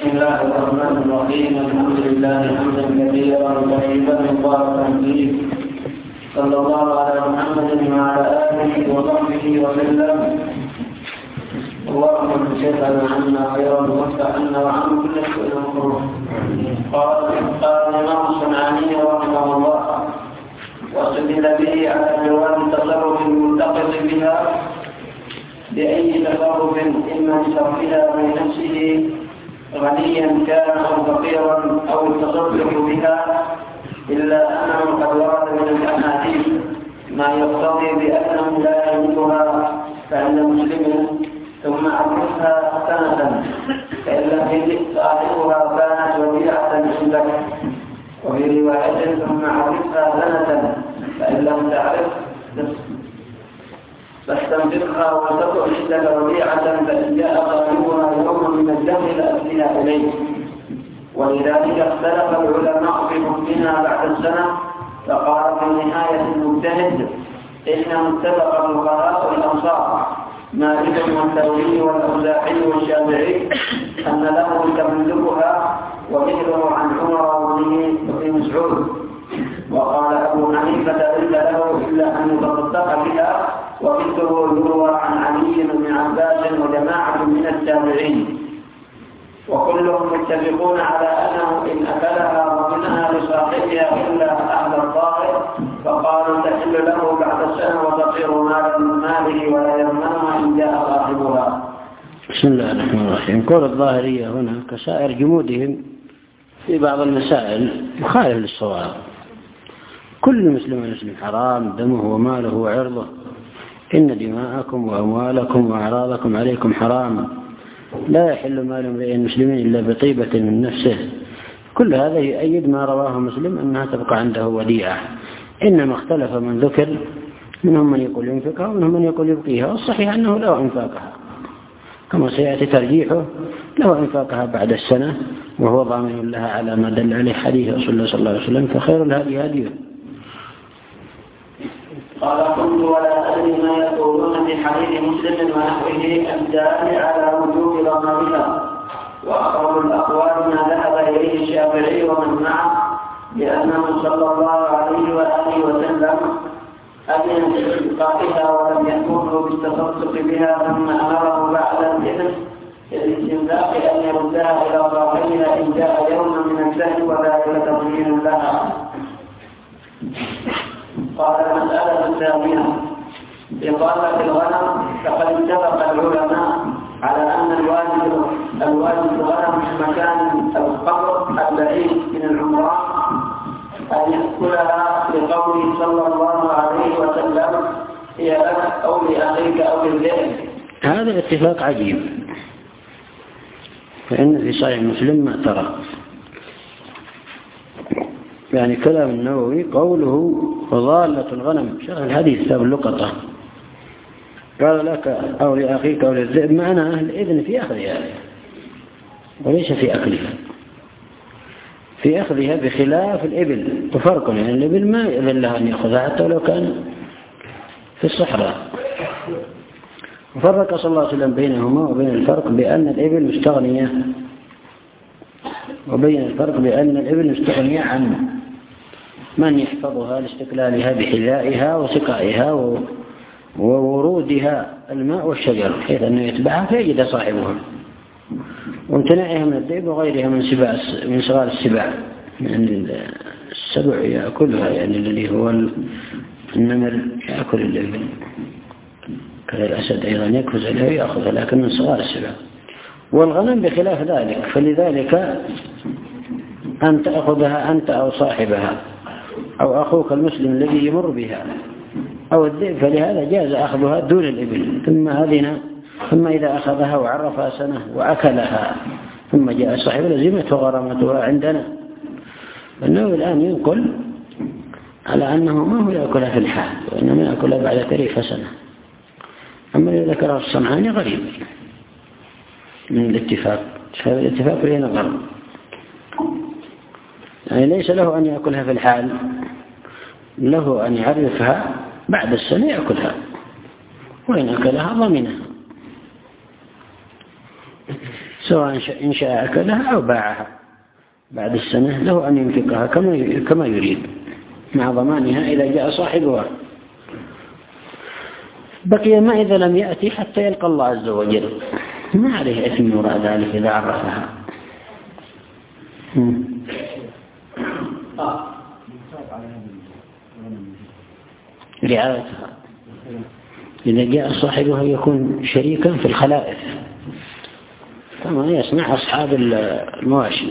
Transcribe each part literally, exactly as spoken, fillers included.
بسم الله الرحمن الرحيم. الحمد لله حمدا كثيرا طيبا مباركا فيه، صلى الله على محمد وعلى آله وصحبه وسلم. اللهم اكشفنا عنا خيرا وافتح عنا وعن كل شيء مكروه. قال قال الإمام الصنعاني رحمه الله: واستدل به على جواز التصرف المنتقص بها بأي تصرف، إما بصرفها بنفسه غنيا كان أو فقيرا أو التصرف بها، إلا أنه قد ورد من الأحاديث ما يقتضي بأنه لا يملكها فعند مسلم ثم عرفها سنة، فإن لم يجد صاحبها كانت وديعة عندك. وفي رواية: ثم عرفها سنة فإن لم تعرف فاستنفقها وتكن عندك وديعة، فإن جاء صاحبها يوما من الدم لأسلها إليه. ولذلك اختلف العلماء في حكمها بعد السنة، فقال في نهاية المجتهد: إنهم اتفق الفقهاء والأنصار مالك والثوري والأوزاعي والشافعي أن له تملكها، ومثله عن عمر وابن مسعود. وقال أبو حنيفة: ليس له إلا أن يتصدق بها، ومثله يروى عن علي بن عباس وجماعة من التابعين. وكلهم متفقون على أنه إن أكلها ومنها لصاحبها إلا أهل الظاهر، فقالوا تحل له بعد السنة وتصير مالا من ماله ولا يضمنها إن جاء صاحبها. بسم الله الرحمن الرحيم. قول الظاهرية هنا كسائر جمودهم في بعض المسائل مخالف للصواب. كل مسلم مسلم حرام دمه وماله وعرضه، إن دماءكم وأموالكم وأعراضكم عليكم حرام، لا يحل مال امرئ المسلمين إلا بطيبة من نفسه. كل هذا يؤيد ما رواه مسلم أنها تبقى عنده وديعة. إنما اختلف من ذكر، منهم من يقول ينفقها ومنهم من يقول يبقيها، والصحيح أنه له إنفاقها كما سيأتي ترجيحه، له إنفاقها بعد السنة وهو ضامن لها على ما دل عليه حديث رسول الله صلى الله عليه وسلم: فخير الهدي هديه. قال: قلت ولا أدري ما يقولون في حديث مسلم ونحوه الدال على وجوب ضمانها. وأقرب الأقوال ما ذهب إليه الشافعي ومن معه لأنه صلى الله عليه وآله وسلم أذن بإلقائها ولم يأمره بالتصدق بها، ثم أمره بعد الإذن الاستنفاق أن يردها إلى صاحبها إن جاء يوما من الدهر، وذلك تضمين لها. قال: المسألة الثانية: إقامة الغنم. فقد اتفق العلماء على أن الواجب الواجب الغنم في مكان القبر البعيد من العمران أن يأكلها، لقوله صلى الله عليه وسلم: هي لك أو لأخيك أو للذئب. هذا اتفاق عجيب، فإن في صحيح مسلم ما ترى يعني كلام النووي قوله وضالة الغنم شرح الحديث باب اللقطة، قال لك أو لأخيك أو للذئب، معناه الإذن في أخذها وليس في أكلها. في أخذها بخلاف الإبل، وفرق يعني الإبل ما يأذن لها أن يأخذها حتى لو كان في الصحراء. وفرق صلى الله عليه وسلم بينهما وبين الفرق بأن الإبل مستغنية وبين الفرق بأن الإبل مستغنية عن من يحفظها لاستقلالها بحذائها وسقائها وورودها الماء والشجر، حيث أنه يتبعها فيجد صاحبها، وامتناعها من الذئب وغيرها من سباع من صغار السباع، يعني السبع يأكلها، يعني الذي هو النمر يأكل الإبل، كذا الأسد أيضا يكفز عليها ويأخذها، لكن من صغار السباع. والغنم بخلاف ذلك، فلذلك أن تأخذها أنت أو صاحبها أو أخوك المسلم الذي يمر بها أو الذئب، فلهذا جاز أخذها دون الإبل. ثم هذه ثم إذا أخذها وعرفها سنة وأكلها ثم جاء صاحب لزمته غرامتها عندنا. فإنه الآن ينقل على أنه ما هو يأكلها في الحال، وإنما يأكلها بعد تاريخ سنة. أما الذي ذكره الصنعاني غريب من الاتفاق، هذا الاتفاق لين غرب، يعني ليس له أن يأكلها في الحال، له أن يعرفها بعد السنة يأكلها، وإن أكلها ضمنها. سواء إن شاء أكلها أو باعها بعد السنة له أن ينفقها كما يريد مع ضمانها إذا جاء صاحبها. بقي ما إذا لم يأتي حتى يلقى الله عز وجل، ما عليه إثم وراء ذلك إذا عرفها. رعايتها إذا جاء صاحبها يكون شريكا في الخلائف كما يصنع أصحاب المواشي،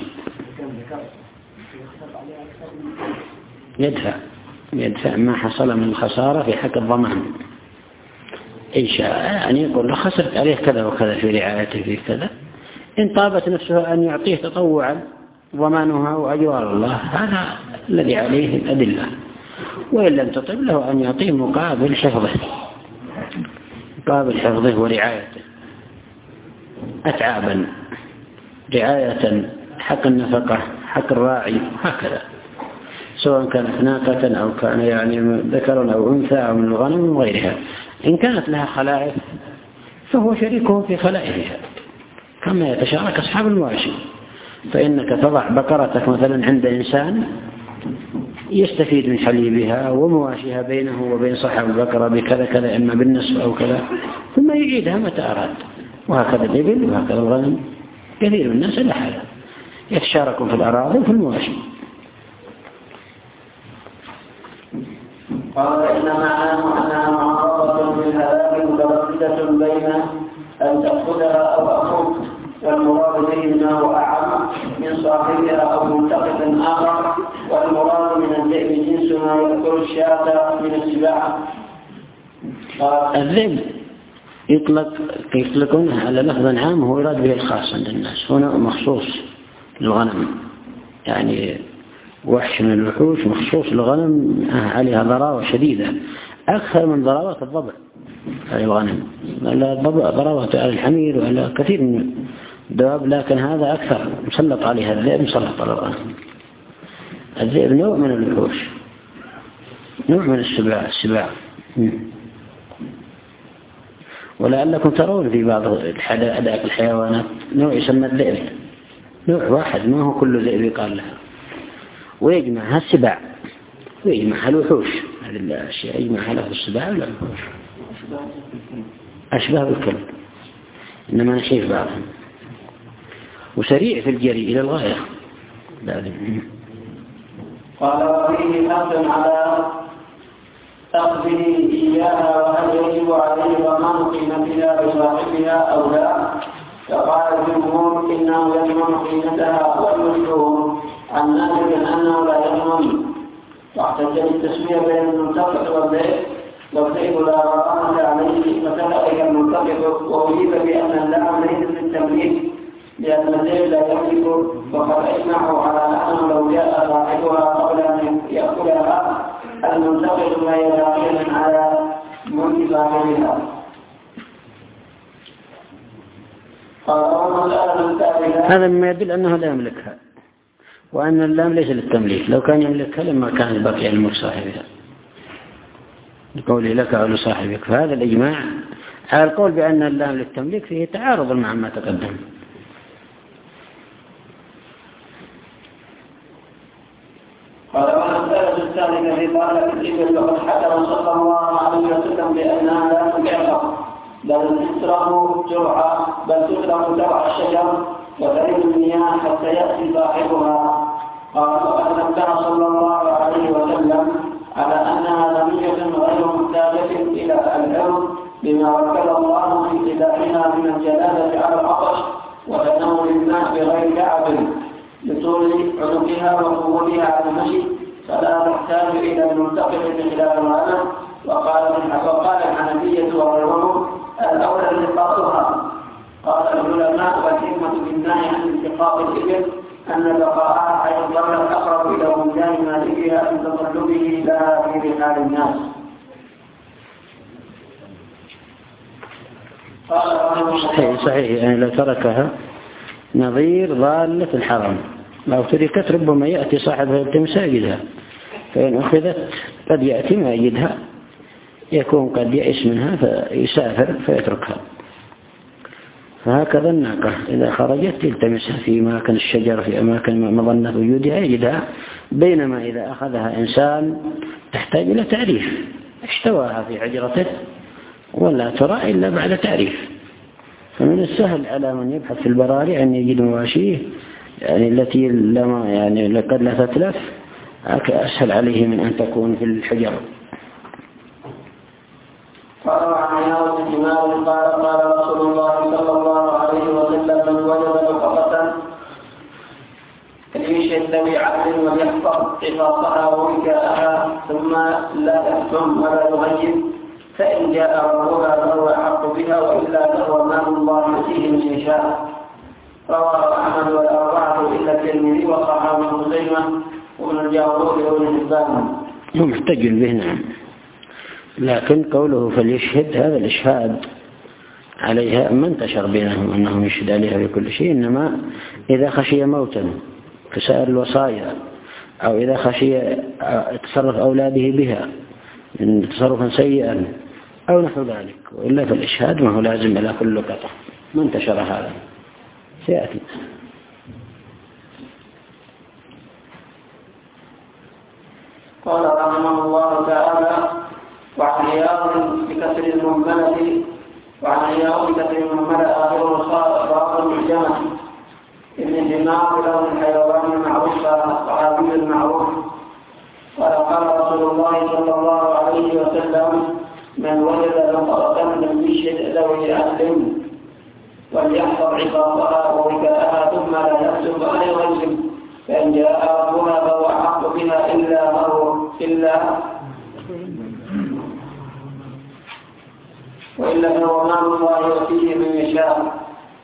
يدفع يدفع ما حصل من خسارة في حق الضمان إن شاء، يعني يقول له خسرت عليه كذا وكذا في رعايته في كذا، إن طابت نفسه أن يعطيه تطوعا ضمانها وأجوار الله هذا الذي عليه الأدلة، وإن لم تطب له أن يعطيه مقابل حفظه مقابل حفظه ورعايته أتعابا، رعاية حق النفقة حق الراعي هكذا، سواء كانت ناقة أو كان يعني ذكر أو أنثى أو من الغنم وغيرها. إن كانت لها خلائف فهو شريكه في خلائفها كما يتشارك أصحاب المواشي، فإنك تضع بقرتك مثلا عند إنسان يستفيد من حليبها ومواشيها بينه وبين صاحب البقرة بكذا كذا إما بالنصف أو كذا، ثم يعيدها متى أراد، وهكذا الإبل وهكذا الغنم. كثير من الناس لحالة يتشاركون في الأراضي وفي المواشي. قال إن معناه أنها معرضة بالهلاك مترددة بين أن تأخذها أو أخوك، والمراد به ما هو أعم من صاحبها أو منتقد آخر، والمراد من الذئب جنس ما يأكل الشاة من السباع. الذئب يطلق يطلقون على لفظ عام هو يراد به الخاص عند الناس، هنا مخصوص للغنم، يعني وحش من الوحوش مخصوص للغنم عليها ضراوة شديدة أكثر من ضراوة الضبع على الغنم، ضراوة على الحمير وعلى كثير من الدواب، لكن هذا أكثر مسلط عليها الذئب مسلط على الغنم. الذئب نوع من الوحوش، نوع من السباع السباع ولعلكم ترون في بعض الحدائق الحيوانات نوع يسمى الذئب، نوع واحد ما هو كل ذئب يقال لها، ويجمعها السباع ويجمعها الوحوش. هذه الأشياء يجمعها له السباع ولا الوحوش، أشبه بالكلب إنما نحيف بعضهم، وسريع في الجري إلى الغاية. قال وفيه حث على أخذه إياها، وهل يجب عليه ضمان قيمتها لصاحبها أو لا؟ فقال الجمهور إنه يضمن قيمتها، والمشهور عن نافع أنه لا يضمن، واحتج التسوية بين المنتقد والذئب، والذئب لا غرامة عليه فكذلك المنتقد، وأجيب بأن اللعن ليس للتمليك لأن الذئب لا يملك، وقد أجمعوا على أنه لو جاء صاحبها قبل أن يأكلها المنتقد لا يداخل على ملك صاحبها. هذا مما يدل أنه لا يملكها، وأن اللام ليس للتمليك، لو كان يملكها لما كان البقية الملك صاحبها لقوله لك أو لصاحبك. فهذا الإجماع على القول بأن اللام للتمليك فيه تعارض مع ما تقدم. قال والمسألة الثالثة في طالب الإبل، وقد حكم صلى الله عليه وسلم بأنها لا تبيع بل تترك جرعا بل تترك جرع الشجر وترد المياه حتى يأتي صاحبها. قال وقد نبه صلى الله عليه وسلم على أنها لمية غير محتاجة إلى العرض بما وكل الله في ابتدائها من الجلالة على العطش وتناول الماء بغير تعب لطول عنقها وقبولها على المشي، فلا تحتاج إلى المنتقل بخلاف الغنم. وقال وقال الحنفية وغيرهم الأولى التقاطها. قال العلماء والحكمة بالنهي عن التقاط الإبل أن بقاءها حيث ظلت أقرب إلى وجدان مالكها من تطلبه لها في رحال الناس. صحيح صحيح، يعني لو تركها نظير ضالة الحرم، لو تركت ربما يأتي صاحبها التمس يجدها، فإن أخذت قد يأتي ما يجدها، يكون قد يئس منها فيسافر فيتركها. فهكذا الناقة إذا خرجت تلتمسها في أماكن الشجر في أماكن مظنة وجودها يجدها، بينما إذا أخذها إنسان تحتاج إلى تعريف، اشتواها في حجرته ولا ترى إلا بعد تعريف. فمن السهل على من يبحث في البراري أن يجد مواشيه يعني التي لما يعني لقد لا تتلف، أسهل عليه من أن تكون في الحجر. قال عن عياض بن مالك قال قال رسول الله صلى الله عليه وسلم من وجد لقطة فليشهد ذوي عدل وليحفظ قصاصها ووكاءها ثم لا يحكم ولا يغيب، فإن جاء ربها فهو أحق بها وإلا فهو مال الله يؤتيه من يشاء. رواه أحمد والأربعة إلا الترمذي وصححه ابن خزيمة وابن الجارود وابن حبان. هو محتج به نعم، لكن قوله فليشهد هذا الإشهاد عليها ما انتشر بينهم أنهم يشهد عليها بكل شيء، إنما إذا خشي موتا كسائر الوصايا أو إذا خشي تصرف أولاده بها من تصرفا سيئا أو نحو ذلك، وإلا فالإشهاد ما هو لازم إلى كل قطع، ما انتشر هذا سيأتي. قال رحمه الله تعالى وعن عياض بكسر المهملة وعن عياض بكسر المهملة آخره صار معجمة ابن دماغ له الحيوان المعروف الصحابي المعروف. قال قال رسول الله صلى الله عليه وسلم من وجد لقطة لم يشهد ذوي عدل وليحفظ عقابها ووكاءها ثم لا يكتب ولا يغيب، فإن جاء ربها فهو أحق بها إلا هو إلا وإلا فهو مال الله يؤتيه من يشاء.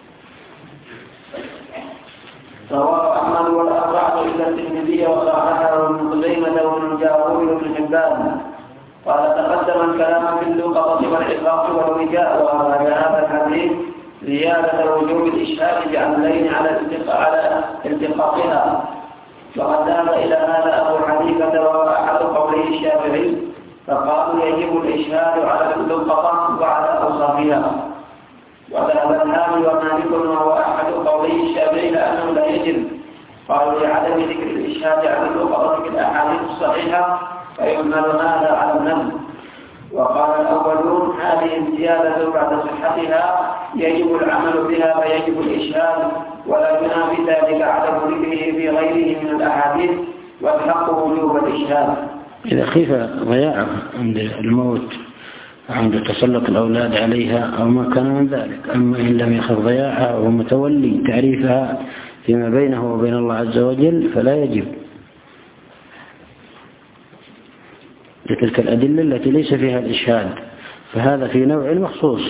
رواه أحمد والأربعة إلا الترمذي وصححه ابن خزيمة وابن الجارود وابن حبان. قال تقدم الكلام في اللقطة والعقاب والوكاء، وهذا هذا الحديث زيادة وجوب الإشهاد بعملين على على التقاطها، وقد ذهب إلى هذا أبو حنيفة وهو أحد قولي الشافعي، فقالوا يجب الإشهاد على اللقطة وعلى أوصافها. وذهب الهامي ومالك وهو أحد قولي الشافعي لأنه لا يجب، قالوا لعدم ذكر الإشهاد على اللقطة في الأحاديث الصحيحة فيحمل هذا على النفي. وقال الأولون هذه الزيادة بعد صحتها يجب العمل بها فيجب الإشهاد، ولا ينافي ذلك عدم ذكره في غيره من الأحاديث والحق وجوب الإشهاد. إذا خيف ضياعه عند الموت عند تسلط الأولاد عليها أو ما كان من ذلك، أما إن لم يخف ضياعها وهو متولي تعريفها فيما بينه وبين الله عز وجل فلا يجب. لتلك الأدلة التي ليس فيها الإشهاد، فهذا في نوع مخصوص.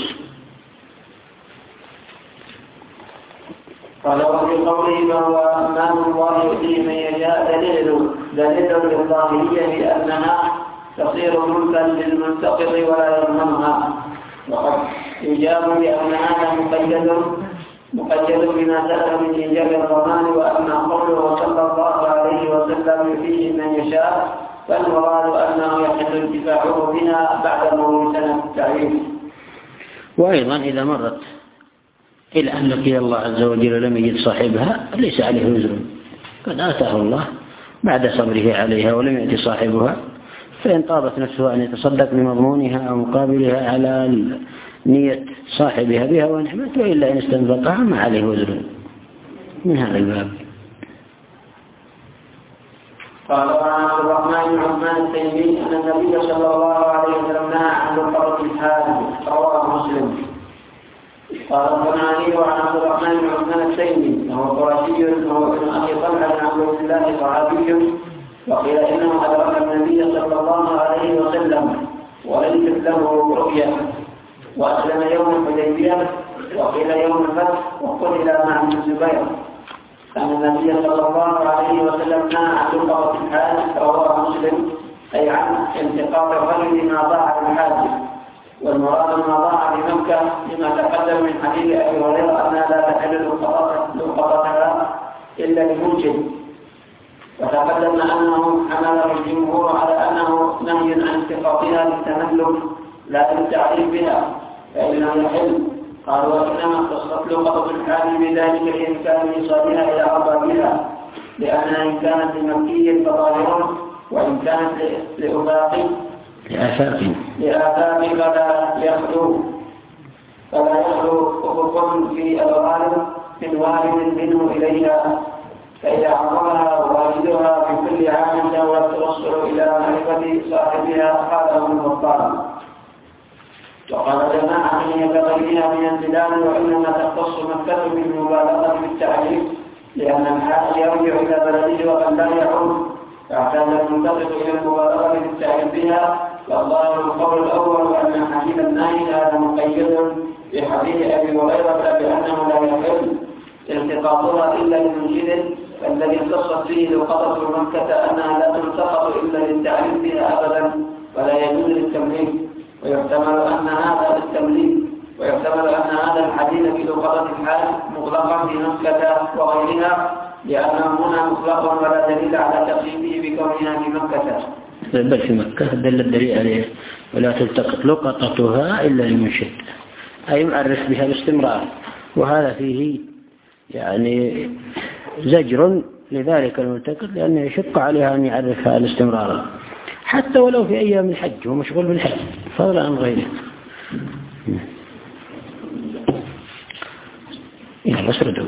قال وفي قوله فهو مال الله يؤتيه من يشاء دليل دليل للظاهرية بأنها تصير ملكا للمنتقض ولا يضمنها، وقد يجاب بأن هذا مقيد مقيد بما سلف من إيجاب الضمان، وأما قوله صلى الله عليه وسلم يؤتيه من يشاء فالمراد أنه يحل انتفاعه بها بعد مرور سنة التعريف. وأيضا إذا مرت إلى أن لقي الله عز وجل لم يجد صاحبها ليس عليه وزر، قد آتاه الله بعد صبره عليها ولم يأتي صاحبها، فإن طابت نفسه أن يتصدق بمضمونها أو مقابلها على نية صاحبها بها ونعمت، وإلا إن استنفقها ما عليه وزر من هذا الباب. قال عن عبد الرحمن بن عثمان التيمي أن النبي صلى الله عليه وسلم نهى عن لقطة الحاج، رواه مسلم. قال الصنعاني عن عبد الرحمن بن عثمان التيمي وهو قرشي وهو ابن أخي طلحة بن عبد الله صحابي، وقيل إنه أدرك النبي صلى الله عليه وسلم وليست له رؤيا، وأسلم يوم الحديبية وقيل يوم الفتح وقتل مع ابن الزبير. أن النبي صلى الله عليه وسلم نهى عن لقطة الحاج، رواه مسلم، أي عن التقاط الرجل ما ضاع بالحاج، والمراد ما ضاع بمكة لما تقدم من حديث أبي هريرة أنها لا تحل لقطتها إلا لموجب، وتقدم أنه حمله الجمهور على أنه نهي عن التقاطها للتملك لا للتعريف بها، فإن لم يحل قال وإنما اختصت لقطة الحال بذلك لإمكان إيصالها إلى أربابها، لأنها إن كانت لمكي فظاهر، وإن كانت لأفاق لآفاق لآفاق فلا يخلو فلا يخلو أفق في الغالب من والد منه إليها، فإذا عرضها والدها في كل عام جاء التوصل إلى معرفة صاحبها قال ابن البطال. وقال جماعة هي كغيرها من البلاد، وإنما تختص مكة بالمبالغة في التعريف، لأن الحاج يرجع إلى بلده وقد لا يعود، فاحتاج المنتقل إلى المبالغة في التعريف بها. فالظاهر القول الأول أن حديث النهي هذا مقيد بحديث أبي هريرة بأنه لا يحل التقاطها إلا لمنشد، فالذي اختصت فيه لقطة مكة أنها لا تلتقط إلا للتعريف بها أبدا ولا يجوز للتمليك، ويحتمل أن هذا للتمليك ويحتمل أن هذا الحديث في لقطة الحال مطلقا في مكة وغيرها، لأنه هنا مطلق ولا دليل على تخصيصه بكونها في مكة. بل في مكة دل الدليل عليه ولا تلتقط لقطتها إلا لمنشد، أي معرف بها باستمرار، وهذا فيه يعني زجر لذلك الملتقط، لأنه يشق عليها أن يعرفها الاستمرار حتى ولو في أيام الحج، هو مشغول بالحج فضلا عن غيره. يلا اسردوا.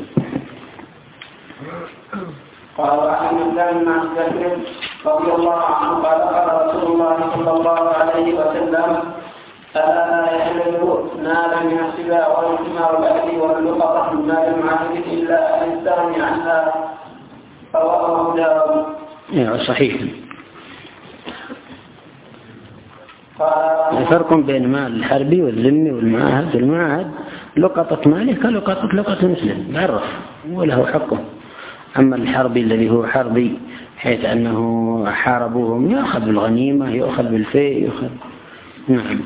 قال عن مسلم عن ذكر رضي الله عنه قال قال رسول الله صلى الله عليه وسلم: ألا لا يحل نال من السباع والحمار والأهل واللقطة من مال معاهد إلا أن يستغني عنها. رواه أبو داود. صحيح. فرق بين مال الحربي والذمي والمعاهد. المعاهد لقطة ماله كلقطة لقطة المسلم يعرف وله حقه، أما الحربي الذي هو حربي حيث أنه حاربوهم يأخذ بالغنيمة، يأخذ بالفيء، يأخذ. نعم.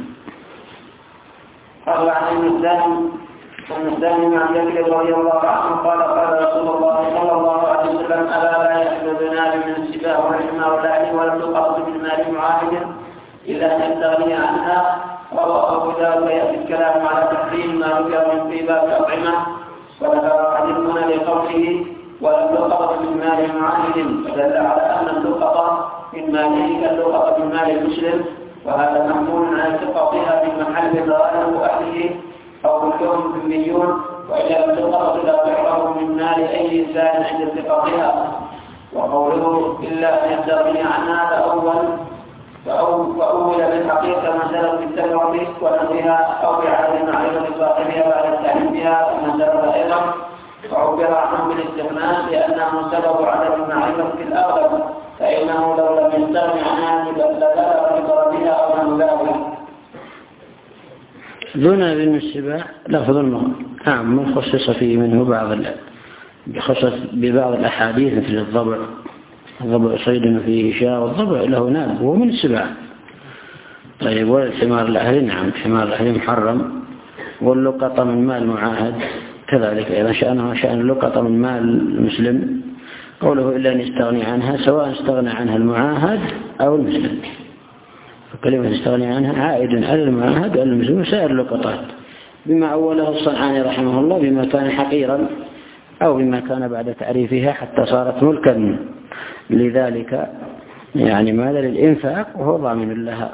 قال عن المسلم المسلم عن جابر رضي الله عنه قال قال رسول الله صلى الله عليه وسلم: ألا لا يحل بنال من السباع والحمار والأهل واللقطة من مال معاهد إلا أن يستغني عنها. رواه أبو داود. ويأتي الكلام على تحريم ما ذكر من طيبات الأطعمة، وذكر حديثنا لقوله واللقطة من مال معاهد، فدل على أن اللقطة من ماله كاللقطة من مال المسلم، وهذا محمول على التقاطها في محل ظاهره أهله أو كلهم ذميون، وإلا اللقطة لا تعرف من مال أي إنسان عند التقاطها. وقوله إلا أن يستغني عن هذا أول فأول بالحقيقة ما سلف بالتبعض ونحوها أو بعدم معرفة صاحبها بعد التعليم بها ما سلف أيضا، وعبر عنه بالاستغناء لأنه سبب عدم المعرفة في الأغلب، فإنه لو لم يستغني عنها لبلغ بضربها أو نباهها. دون ابن السباع لفظ عام خصص فيه منه بعض خصص ببعض الأحاديث مثل الضبع الضبع صيد فيه شاء، والضبع له ناب هو من السباع. طيب والحمار الأهلي نعم حمار الأهلي محرم، واللقطة من مال معاهد كذلك أيضا شأنها شأن اللقطة من مال المسلم. قوله إلا أن يستغني عنها سواء استغنى عنها المعاهد أو المسلم، فكلمة استغني عنها عائد على المعاهد وعلى المسلم وسائر اللقطات، بما أوله الصنعاني رحمه الله بما كان حقيرا أو بما كان بعد تعريفها حتى صارت ملكا، لذلك يعني ماذا للإنفاق وهو ضامن لها.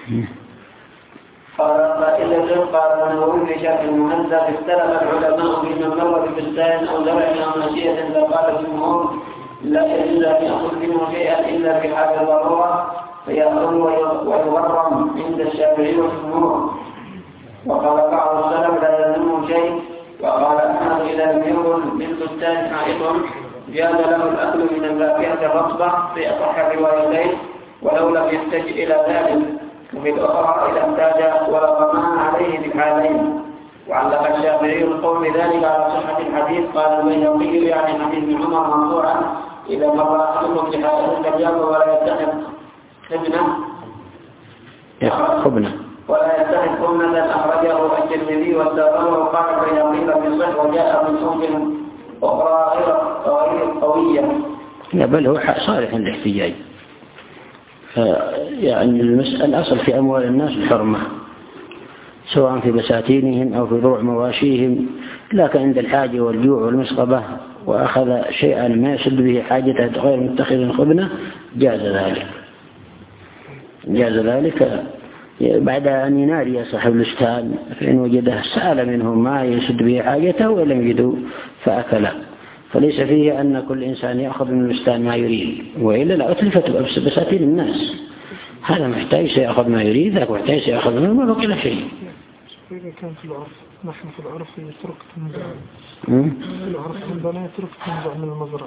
قال فإذا قال النووي في شرح المهذب: اختلف العلماء في من مر ببستان أو زرع أو ماشية، فقال الجمهور لا يجوز أن يأخذ منه شيئا إلا في حال الضرورة فيأخذ ويغرم عند الشافعي والجمهور. وقال بعض السلف لا يلزمه شيء. وقال أحمد: إذا لم يكن بالبستان حائط جاز له الأكل من الفاكهة الرطبة في أصح الروايتين ولو لم يحتج إلى ذلك، وفي الأخرى إذا احتاج ولقمان عليه بالحالين. وعلق الشافعي القول بذلك على صحة الحديث. قال البيهقي يعني حديث ابن عمر مرفوعا: إذا مر أحدكم بحائط فليأكل ولا يتخذ خبنة خبنة ولا يتخذ خبنة. أخرجه الترمذي والدارمي. وقال البيهقي في الصحيح وجاء من صوت أخرى غير قوية. لا بل هو صالح للاحتجاج. يعني المسألة الأصل في أموال الناس الحرمة، سواء في بساتينهم أو في ضروع مواشيهم، لكن عند الحاجة والجوع والمسغبة وأخذ شيئا ما يسد به حاجته غير متخذ خبنة جاز ذلك جاز ذلك بعد أن ينادي صاحب الإستان فإن وجده سأل منهم ما يسد به حاجته ولم يجدوا فأكل، فليس فيه أن كل إنسان يأخذ من الإستان ما يريد، وإلا لا أتلفت بساتين الناس. هذا محتاج سيأخذ ما يريد، ذاك محتاج سيأخذ منه ما بقي له شيء. إذا كان في العرف، نحن في العرف يترك تنزع في العرف عندنا يترك تنزع من المزرعة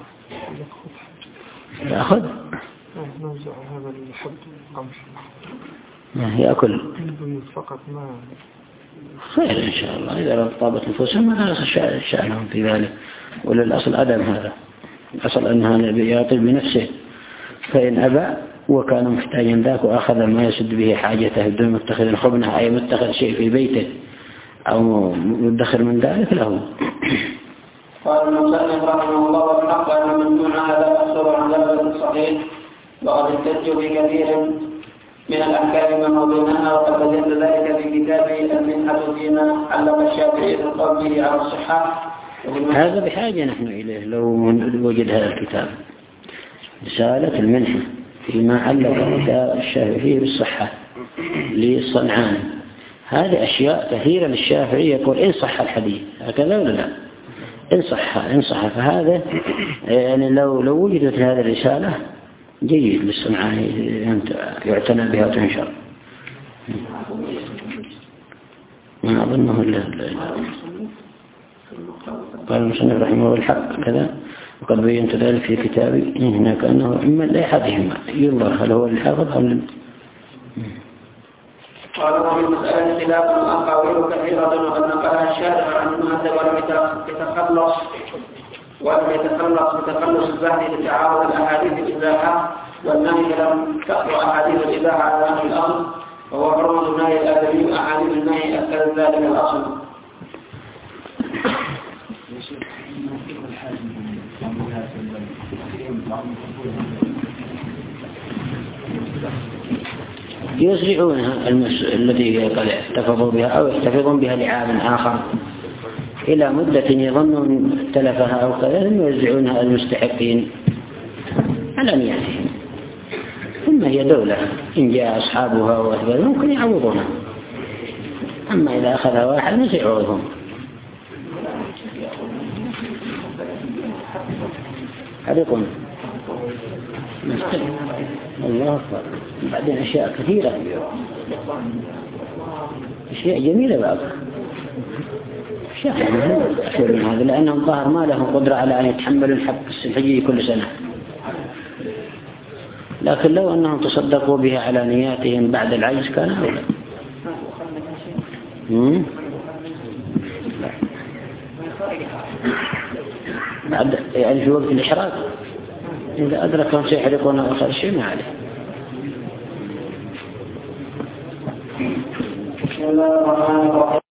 يأخذ ننزع هذا الحب قمش يأكل فقط ما خير إن شاء الله. إذا طابت نفوسهم ما درس شأنهم في ذلك، وللأصل أدم هذا، الأصل أنها يعطي بنفسه، فإن أبى وكان محتاجا ذاك وأخذ ما يسد به حاجته بدون متخذ خبنة أي متخذ شيء في بيته أو مدخر من ذلك له. قال المصنف رحمه الله والحق أن من دون هذا أكثر عن لفظ الصحيح، وقد احتج بكثير من الأحكام من وضعناها، وقد وجدت ذلك في كتابه المنحة فيما علق الشافعي في قوله على الصحة. هذا بحاجة نحن إليه لو وجد هذا الكتاب، رسالة المنحة فيما علق الشافعي بالصحة للصنعاني. هذه أشياء كثيرة للشافعي يقول إن صح الحديث هكذا ولا لا، إن صح إن صح فهذا يعني لو لو وجدت هذه الرسالة جيد للصنعاني يعتنى بها وتنشر. ما أظنه إلا قال المصنف رحمه الله الحق كذا، وقد بينت ذلك في كتابي هناك أنه إما لأحدهما ينظر هل هو الحافظ أم لا. قال وفي المسألة خلاف أقاويل كثيرة، وقد نقلها الشارع عن المهذب ولم يتخلص ولم يتخلص بتخلص الزهد لتعارض الأحاديث الإباحة والنهي، لم تقرأ أحاديث الإباحة على أهل الأصل، وهو حرمة النهي الآدمي، أحاديث النهي أكثر ذلك الأصل. يوزعونها المس... الذي قد احتفظوا بها أو يحتفظون بها لعام آخر إلى مدة يظنون تلفها أو كذا، ثم يوزعونها المستحقين على نياتهم، ثم هي دولة إن جاء أصحابها وأثبتوا ممكن يعوضونها، أما إذا أخذها واحد ما سيعوضهم. حريقون الله أكبر. بعدين أشياء كثيرة، أشياء جميلة بعض أشياء أكثر من هذا، لأنهم ظاهر ما لهم قدرة على أن يتحملوا الحق السلحجي كل سنة، لكن لو أنهم تصدقوا بها على نياتهم بعد العجز كان أولى. بعد يعني في وقت الإحراق إذا أدركهم سيحرقون آخر شيء ما عليه. بسم الله الرحمن الرحيم.